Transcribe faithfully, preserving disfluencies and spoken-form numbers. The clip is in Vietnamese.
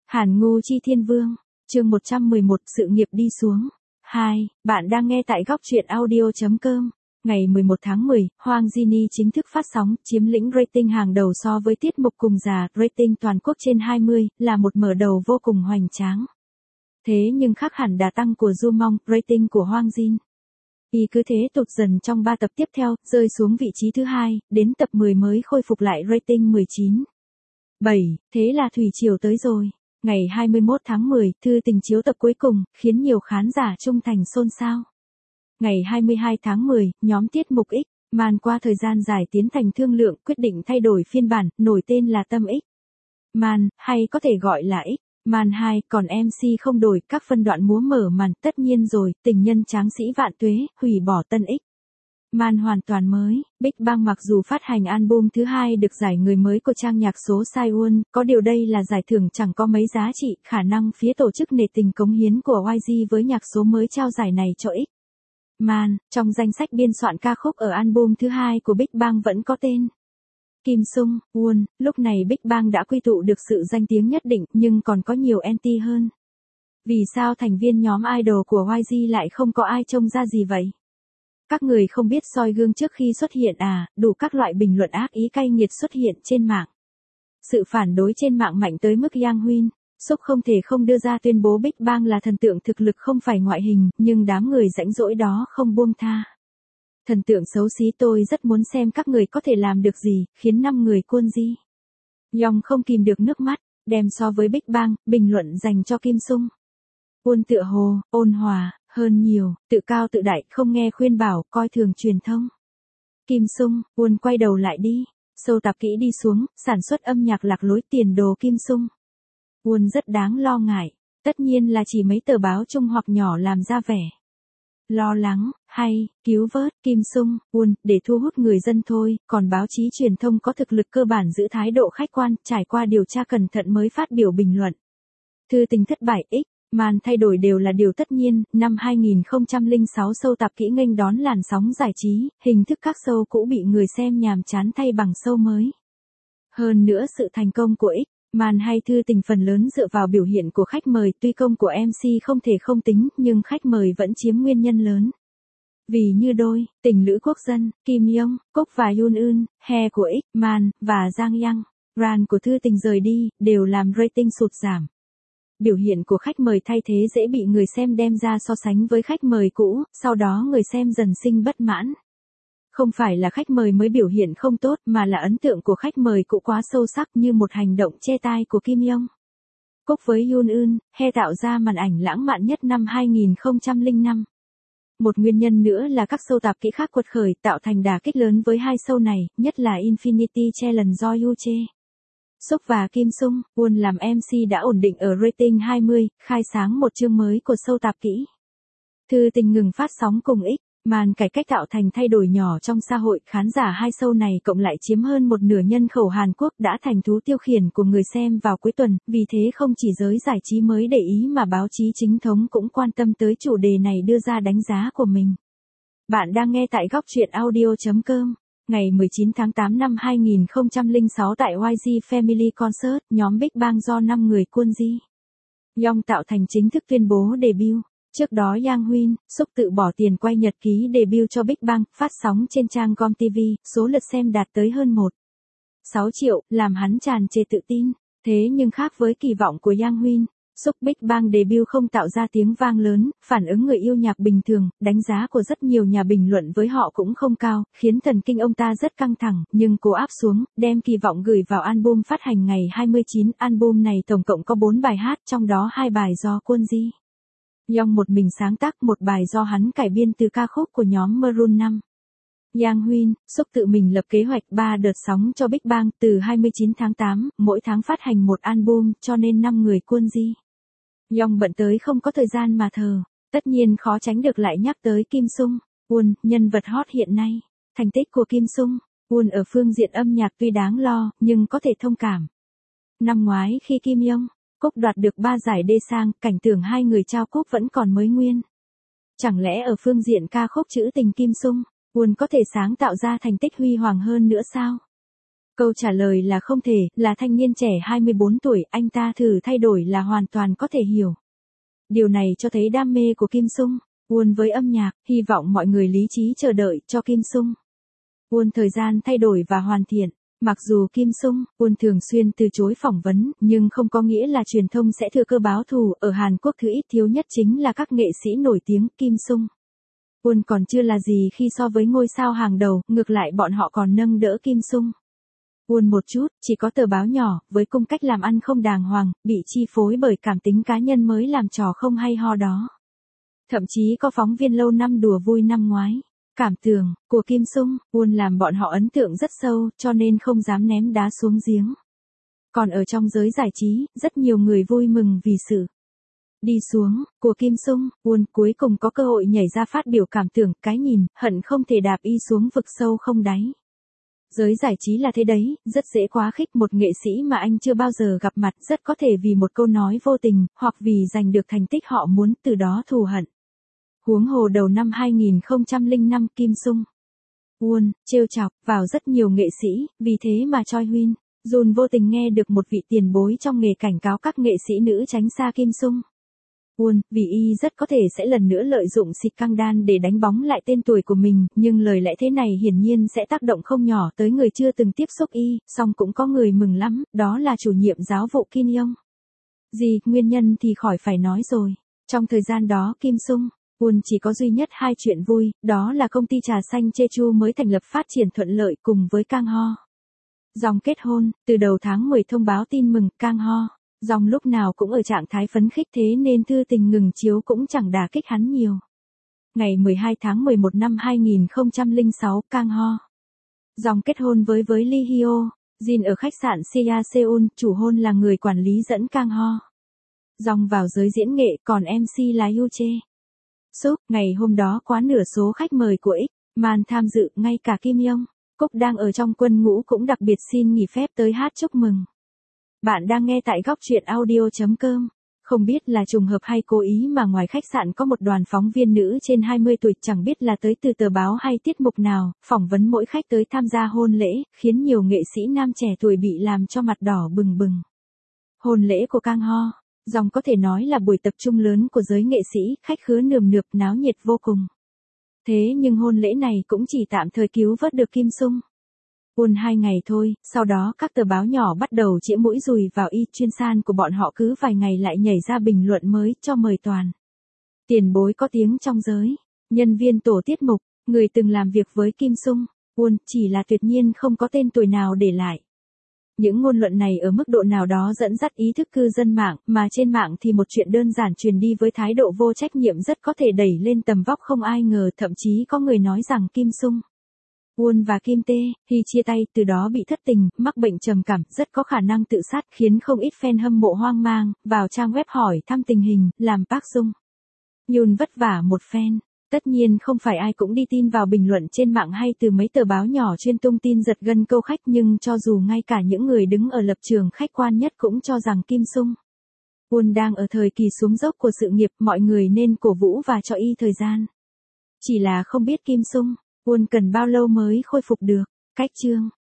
Hàn Ngu Chi Thiên Vương, chương một trăm mười một, sự nghiệp đi xuống. hai. Bạn đang nghe tại góc truyện audio.com. Ngày mười một tháng mười, Hoàng Genie chính thức phát sóng, chiếm lĩnh rating hàng đầu so với tiết mục cùng già, rating toàn quốc trên hai mươi, là một mở đầu vô cùng hoành tráng. Thế nhưng khác hẳn đà tăng của Du Mong, rating của Hoàng Jin. Y cứ thế tụt dần trong ba tập tiếp theo, rơi xuống vị trí thứ hai, đến tập mười mới khôi phục lại rating mười chín phẩy bảy, thế là thủy triều tới rồi. Ngày hai mươi mốt tháng mười, Thư Tình chiếu tập cuối cùng, khiến nhiều khán giả trung thành xôn xao. Ngày hai mươi hai tháng mười, nhóm tiết mục X, màn qua thời gian dài tiến thành thương lượng quyết định thay đổi phiên bản, nổi tên là Tâm X. Màn, hay có thể gọi là X. Màn hai, còn em xê không đổi, các phân đoạn múa mở màn, tất nhiên rồi, tình nhân tráng sĩ vạn tuế, hủy bỏ Tân X. Màn hoàn toàn mới, Big Bang mặc dù phát hành album thứ hai được giải người mới của trang nhạc số Seoul, có điều đây là giải thưởng chẳng có mấy giá trị, khả năng phía tổ chức nể tình cống hiến của Y G với nhạc số mới trao giải này cho X. Màn, trong danh sách biên soạn ca khúc ở album thứ hai của Big Bang vẫn có tên Kim Sung, Won, lúc này Big Bang đã quy tụ được sự danh tiếng nhất định, nhưng còn có nhiều anti hơn. Vì sao thành viên nhóm idol của Y G lại không có ai trông ra gì vậy? Các người không biết soi gương trước khi xuất hiện à, đủ các loại bình luận ác ý cay nghiệt xuất hiện trên mạng. Sự phản đối trên mạng mạnh tới mức Yang Huyên, Súc không thể không đưa ra tuyên bố Big Bang là thần tượng thực lực không phải ngoại hình, nhưng đám người rãnh rỗi đó không buông tha. Thần tượng xấu xí, tôi rất muốn xem các người có thể làm được gì, khiến năm người cuôn di. Yong không kìm được nước mắt, đem so với Big Bang, bình luận dành cho Kim Sung. Won tựa hồ, ôn hòa, hơn nhiều, tự cao tự đại, không nghe khuyên bảo, coi thường truyền thông. Kim Sung, Won quay đầu lại đi, sâu tạp kỹ đi xuống, sản xuất âm nhạc lạc lối tiền đồ Kim Sung. Won rất đáng lo ngại, tất nhiên là chỉ mấy tờ báo chung hoặc nhỏ làm ra vẻ lo lắng, hay, cứu vớt, Kim Sung, Won, để thu hút người dân thôi, còn báo chí truyền thông có thực lực cơ bản giữ thái độ khách quan, trải qua điều tra cẩn thận mới phát biểu bình luận. Thư Tình thất bại X, màn thay đổi đều là điều tất nhiên, năm hai nghìn không trăm lẻ sáu show tạp kỹ nghênh đón làn sóng giải trí, hình thức các show cũ bị người xem nhàm chán thay bằng show mới. Hơn nữa sự thành công của X, màn hay Thư Tình phần lớn dựa vào biểu hiện của khách mời, tuy công của em xê không thể không tính, nhưng khách mời vẫn chiếm nguyên nhân lớn. Vì như đôi, tình lữ quốc dân, Kim Yong, Cúc và Yoon Eun, He của X, màn, và Giang Yang, Ran của Thư Tình rời đi, đều làm rating sụt giảm. Biểu hiện của khách mời thay thế dễ bị người xem đem ra so sánh với khách mời cũ, sau đó người xem dần sinh bất mãn. Không phải là khách mời mới biểu hiện không tốt, mà là ấn tượng của khách mời cũ quá sâu sắc, như một hành động che tai của Kim Yong. Cúc với Yoon Eun, He tạo ra màn ảnh lãng mạn nhất năm hai nghìn không trăm lẻ năm. Một nguyên nhân nữa là các show tạp kỹ khác quật khởi, tạo thành đà kích lớn với hai show này, nhất là Infinity Challenge do Yuche. Súc và Kim Sung, Won làm em xê đã ổn định ở rating hai mươi, khai sáng một chương mới của show tạp kỹ. Thư Tình ngừng phát sóng cùng X, màn cải cách tạo thành thay đổi nhỏ trong xã hội, khán giả hai show này cộng lại chiếm hơn một nửa nhân khẩu Hàn Quốc, đã thành thú tiêu khiển của người xem vào cuối tuần, vì thế không chỉ giới giải trí mới để ý mà báo chí chính thống cũng quan tâm tới chủ đề này, đưa ra đánh giá của mình. Bạn đang nghe tại góc truyện audio.com. Ngày mười chín tháng tám năm hai nghìn không trăm lẻ sáu tại Y G Family Concert, nhóm Big Bang do năm người cuôn di. Yong tạo thành chính thức tuyên bố debut. Trước đó Yang Huyên, Súc tự bỏ tiền quay nhật ký debut cho Big Bang, phát sóng trên trang Gom ti vi, số lượt xem đạt tới hơn một phẩy sáu triệu, làm hắn tràn trề tự tin. Thế nhưng khác với kỳ vọng của Yang Huyên, Súc Big Bang debut không tạo ra tiếng vang lớn, phản ứng người yêu nhạc bình thường, đánh giá của rất nhiều nhà bình luận với họ cũng không cao, khiến thần kinh ông ta rất căng thẳng, nhưng cố áp xuống, đem kỳ vọng gửi vào album phát hành ngày hai mươi chín, album này tổng cộng có bốn bài hát, trong đó hai bài do Kwon Ji Yong một mình sáng tác, một bài do hắn cải biên từ ca khúc của nhóm Maroon năm. Yang Huyên, Súc tự mình lập kế hoạch ba đợt sóng cho Big Bang, từ hai mươi chín tháng tám, mỗi tháng phát hành một album, cho nên năm người cuôn di. Yong bận tới không có thời gian mà thờ, tất nhiên khó tránh được lại nhắc tới Kim Sung, Won, nhân vật hot hiện nay. Thành tích của Kim Sung, Won ở phương diện âm nhạc tuy đáng lo, nhưng có thể thông cảm. Năm ngoái khi Kim Yong, Cúc đoạt được ba giải đê sang, cảnh tượng hai người trao cúp vẫn còn mới nguyên. Chẳng lẽ ở phương diện ca khúc trữ tình Kim Sung, Won có thể sáng tạo ra thành tích huy hoàng hơn nữa sao? Câu trả lời là không thể, là thanh niên trẻ hai mươi bốn tuổi, anh ta thử thay đổi là hoàn toàn có thể hiểu. Điều này cho thấy đam mê của Kim Sung Won với âm nhạc, hy vọng mọi người lý trí chờ đợi cho Kim Sung Won thời gian thay đổi và hoàn thiện. Mặc dù Kim Sung Won thường xuyên từ chối phỏng vấn, nhưng không có nghĩa là truyền thông sẽ thừa cơ báo thù. Ở Hàn Quốc thứ ít thiếu nhất chính là các nghệ sĩ nổi tiếng. Kim Sung Won còn chưa là gì khi so với ngôi sao hàng đầu, ngược lại bọn họ còn nâng đỡ Kim Sung Won một chút. Chỉ có tờ báo nhỏ, với cung cách làm ăn không đàng hoàng, bị chi phối bởi cảm tính cá nhân mới làm trò không hay ho đó. Thậm chí có phóng viên lâu năm đùa vui năm ngoái. Cảm tưởng của Kim Sung Won làm bọn họ ấn tượng rất sâu, cho nên không dám ném đá xuống giếng. Còn ở trong giới giải trí, rất nhiều người vui mừng vì sự đi xuống của Kim Sung Won cuối cùng có cơ hội nhảy ra phát biểu cảm tưởng, cái nhìn, hận không thể đạp y xuống vực sâu không đáy. Giới giải trí là thế đấy, rất dễ quá khích một nghệ sĩ mà anh chưa bao giờ gặp mặt, rất có thể vì một câu nói vô tình, hoặc vì giành được thành tích họ muốn, từ đó thù hận. Huống hồ đầu năm hai nghìn không trăm lẻ năm Kim Sung Won trêu chọc vào rất nhiều nghệ sĩ, vì thế mà Choi Hyun Jun vô tình nghe được một vị tiền bối trong nghề cảnh cáo các nghệ sĩ nữ tránh xa Kim Sung Won, vì y rất có thể sẽ lần nữa lợi dụng xịt căng đan để đánh bóng lại tên tuổi của mình, nhưng lời lẽ thế này hiển nhiên sẽ tác động không nhỏ tới người chưa từng tiếp xúc y, song cũng có người mừng lắm, đó là chủ nhiệm giáo vụ Kim Yong. Gì, nguyên nhân thì khỏi phải nói rồi. Trong thời gian đó Kim Sung Won chỉ có duy nhất hai chuyện vui, đó là công ty trà xanh Jeju mới thành lập phát triển thuận lợi cùng với Kang Ho Jong kết hôn. Từ đầu tháng mười thông báo tin mừng, Kang Ho Jong lúc nào cũng ở trạng thái phấn khích, thế nên thư tình ngừng chiếu cũng chẳng đả kích hắn nhiều. Ngày mười hai tháng mười một năm hai nghìn không trăm lẻ sáu, Kang Ho Jong kết hôn với với Lee Hyo Jin ở khách sạn Sia Seoul, chủ hôn là người quản lý dẫn Kang Ho Jong vào giới diễn nghệ, còn em xê là Yoo Jae Suk. Ngày hôm đó quá nửa số khách mời của X-Man tham dự, ngay cả Kim Yong Cúc đang ở trong quân ngũ cũng đặc biệt xin nghỉ phép tới hát chúc mừng. Bạn đang nghe tại góc truyện audio chấm com. Không biết là trùng hợp hay cố ý mà ngoài khách sạn có một đoàn phóng viên nữ trên hai mươi tuổi, chẳng biết là tới từ tờ báo hay tiết mục nào, phỏng vấn mỗi khách tới tham gia hôn lễ, khiến nhiều nghệ sĩ nam trẻ tuổi bị làm cho mặt đỏ bừng bừng. Hôn lễ của Kang Ho Jong có thể nói là buổi tập trung lớn của giới nghệ sĩ, khách khứa nườm nượp, náo nhiệt vô cùng. Thế nhưng hôn lễ này cũng chỉ tạm thời cứu vớt được Kim Sung Won hai ngày thôi, sau đó các tờ báo nhỏ bắt đầu chĩa mũi dùi vào y, chuyên san của bọn họ cứ vài ngày lại nhảy ra bình luận mới, cho mời toàn tiền bối có tiếng trong giới, nhân viên tổ tiết mục, người từng làm việc với Kim Sung Won, chỉ là tuyệt nhiên không có tên tuổi nào để lại. Những ngôn luận này ở mức độ nào đó dẫn dắt ý thức cư dân mạng, mà trên mạng thì một chuyện đơn giản truyền đi với thái độ vô trách nhiệm rất có thể đẩy lên tầm vóc không ai ngờ, thậm chí có người nói rằng Kim Sung Won và Kim Tae Hee chia tay, từ đó bị thất tình, mắc bệnh trầm cảm, rất có khả năng tự sát, khiến không ít fan hâm mộ hoang mang, vào trang web hỏi thăm tình hình, làm Park Sung Yoon vất vả một fan. Tất nhiên không phải ai cũng đi tin vào bình luận trên mạng hay từ mấy tờ báo nhỏ chuyên tung tin giật gân câu khách, nhưng cho dù ngay cả những người đứng ở lập trường khách quan nhất cũng cho rằng Kim Sung Won đang ở thời kỳ xuống dốc của sự nghiệp, mọi người nên cổ vũ và cho y thời gian. Chỉ là không biết Kim Sung Won cần bao lâu mới khôi phục được. Cách chương